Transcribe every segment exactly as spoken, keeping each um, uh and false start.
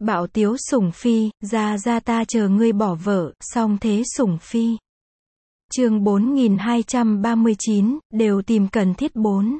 Bạo tiếu sủng phi, ra ra ta chờ ngươi bỏ vợ, song thế sủng phi. Chương bốn nghìn hai trăm ba mươi chín, đều tìm cần thiết bốn.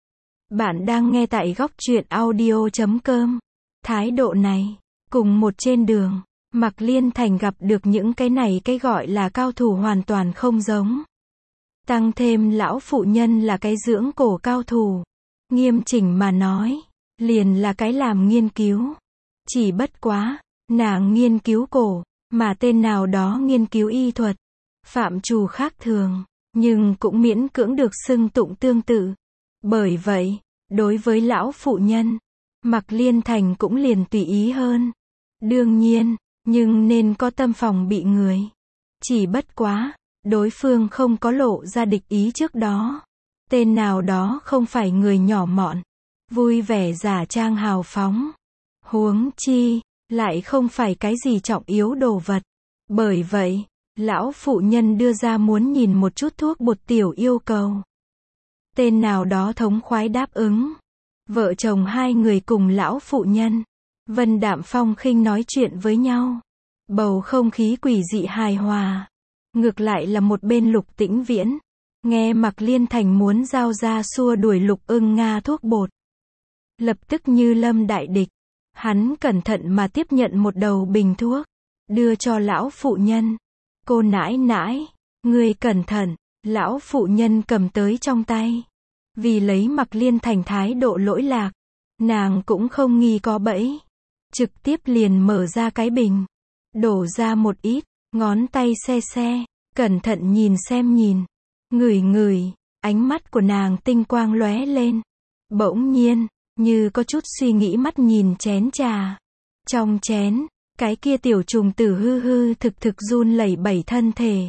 Bạn đang nghe tại góc truyện audio chấm com. Thái độ này, cùng một trên đường, Mạc Liên Thành gặp được những cái này cái gọi là cao thủ hoàn toàn không giống. Tăng thêm lão phụ nhân là cái dưỡng cổ cao thủ. Nghiêm chỉnh mà nói, liền là cái làm nghiên cứu. Chỉ bất quá, nàng nghiên cứu cổ, mà tên nào đó nghiên cứu y thuật. Phạm trù khác thường, nhưng cũng miễn cưỡng được xưng tụng tương tự. Bởi vậy, đối với lão phụ nhân, Mạc Liên Thành cũng liền tùy ý hơn. Đương nhiên, nhưng nên có tâm phòng bị người. Chỉ bất quá, đối phương không có lộ ra địch ý trước đó. Tên nào đó không phải người nhỏ mọn, vui vẻ giả trang hào phóng. Huống chi, lại không phải cái gì trọng yếu đồ vật. Bởi vậy, lão phụ nhân đưa ra muốn nhìn một chút thuốc bột tiểu yêu cầu. Tên nào đó thống khoái đáp ứng. Vợ chồng hai người cùng lão phụ nhân, vân đạm phong khinh nói chuyện với nhau. Bầu không khí quỷ dị hài hòa. Ngược lại là một bên Lục Tĩnh Viễn, nghe Mạc Liên Thành muốn giao ra xua đuổi Lục Ưng Nga thuốc bột. Lập tức như lâm đại địch. Hắn cẩn thận mà tiếp nhận một đầu bình thuốc, đưa cho lão phụ nhân. Cô nãi nãi, ngươi cẩn thận. Lão phụ nhân cầm tới trong tay. Vì lấy Mạc Liên Thành thái độ lỗi lạc, nàng cũng không nghi có bẫy. Trực tiếp liền mở ra cái bình, đổ ra một ít, ngón tay xe xe, cẩn thận nhìn xem nhìn, ngửi ngửi, ánh mắt của nàng tinh quang lóe lên. Bỗng nhiên, như có chút suy nghĩ mắt nhìn chén trà. Trong chén, cái kia tiểu trùng tử hư hư thực thực run lẩy bẩy thân thể.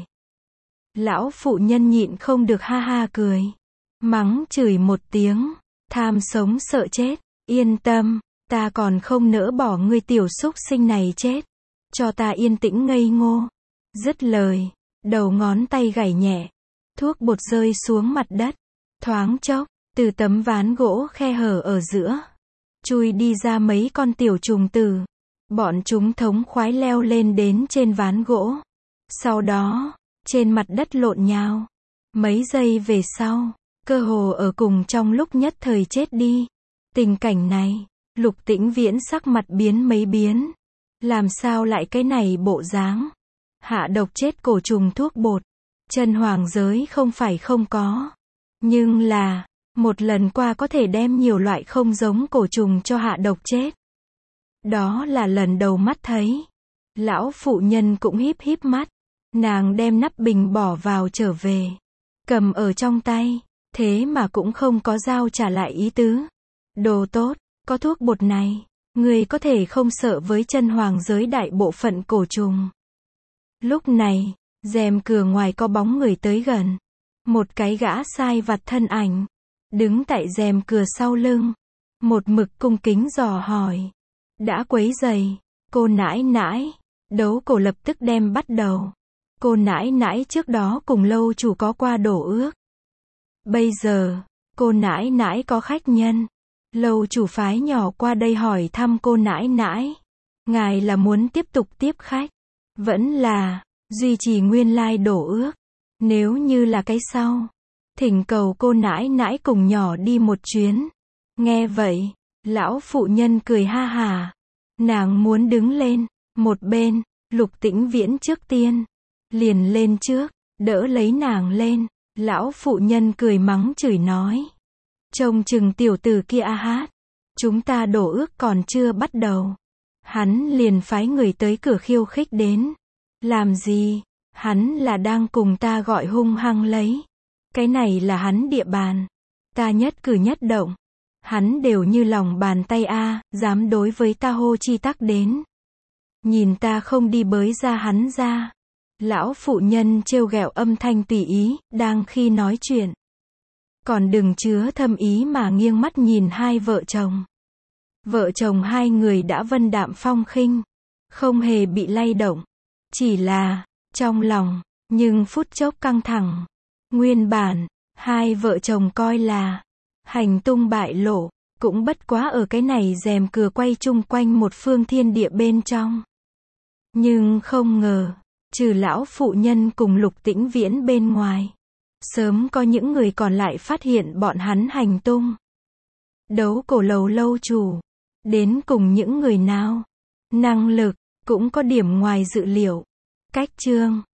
Lão phụ nhân nhịn không được ha ha cười. Mắng chửi một tiếng. Tham sống sợ chết. Yên tâm, ta còn không nỡ bỏ ngươi tiểu súc sinh này chết. Cho ta yên tĩnh ngây ngô. Dứt lời, đầu ngón tay gảy nhẹ. Thuốc bột rơi xuống mặt đất. Thoáng chốc, từ tấm ván gỗ khe hở ở giữa, chui đi ra mấy con tiểu trùng tử. Bọn chúng thống khoái leo lên đến trên ván gỗ. Sau đó, trên mặt đất lộn nhào. Mấy giây về sau, cơ hồ ở cùng trong lúc nhất thời chết đi. Tình cảnh này, Lục Tĩnh Viễn sắc mặt biến mấy biến. Làm sao lại cái này bộ dáng? Hạ độc chết cổ trùng thuốc bột. Chân hoàng giới không phải không có. Nhưng là, một lần qua có thể đem nhiều loại không giống cổ trùng cho hạ độc chết. Đó là lần đầu mắt thấy. Lão phụ nhân cũng híp híp mắt. Nàng đem nắp bình bỏ vào trở về. Cầm ở trong tay. Thế mà cũng không có giao trả lại ý tứ. Đồ tốt, có thuốc bột này. Người có thể không sợ với chân hoàng giới đại bộ phận cổ trùng. Lúc này, rèm cửa ngoài có bóng người tới gần. Một cái gã sai vặt thân ảnh. Đứng tại rèm cửa sau lưng. Một mực cung kính dò hỏi. Đã quấy rầy, cô nãi nãi. Đấu cổ lập tức đem bắt đầu. Cô nãi nãi trước đó cùng lâu chủ có qua đổ ước. Bây giờ, cô nãi nãi có khách nhân. Lâu chủ phái nhỏ qua đây hỏi thăm cô nãi nãi. Ngài là muốn tiếp tục tiếp khách, vẫn là duy trì nguyên lai đổ ước. Nếu như là cái sau, thỉnh cầu cô nãi nãi cùng nhỏ đi một chuyến. Nghe vậy, lão phụ nhân cười ha hả. Nàng muốn đứng lên. Một bên, Lục Tĩnh Viễn trước tiên liền lên trước, đỡ lấy nàng lên. Lão phụ nhân cười mắng chửi nói. Trông chừng tiểu tử kia a hát. Chúng ta đổ ước còn chưa bắt đầu. Hắn liền phái người tới cửa khiêu khích đến. Làm gì? Hắn là đang cùng ta gọi hung hăng lấy. Cái này là hắn địa bàn. Ta nhất cử nhất động. Hắn đều như lòng bàn tay a, dám đối với ta hô chi tắc đến. Nhìn ta không đi bới ra hắn ra. Lão phụ nhân trêu ghẹo âm thanh tùy ý, đang khi nói chuyện. Còn đừng chứa thâm ý mà nghiêng mắt nhìn hai vợ chồng. Vợ chồng hai người đã vân đạm phong khinh. Không hề bị lay động. Chỉ là, trong lòng, nhưng phút chốc căng thẳng. Nguyên bản, hai vợ chồng coi là hành tung bại lộ. Cũng bất quá ở cái này rèm cửa quay chung quanh một phương thiên địa bên trong. Nhưng không ngờ, trừ lão phụ nhân cùng Lục Tĩnh Viễn bên ngoài, sớm có những người còn lại phát hiện bọn hắn hành tung. Đấu cổ lầu lâu chủ, đến cùng những người nào, năng lực, cũng có điểm ngoài dự liệu. Cách chương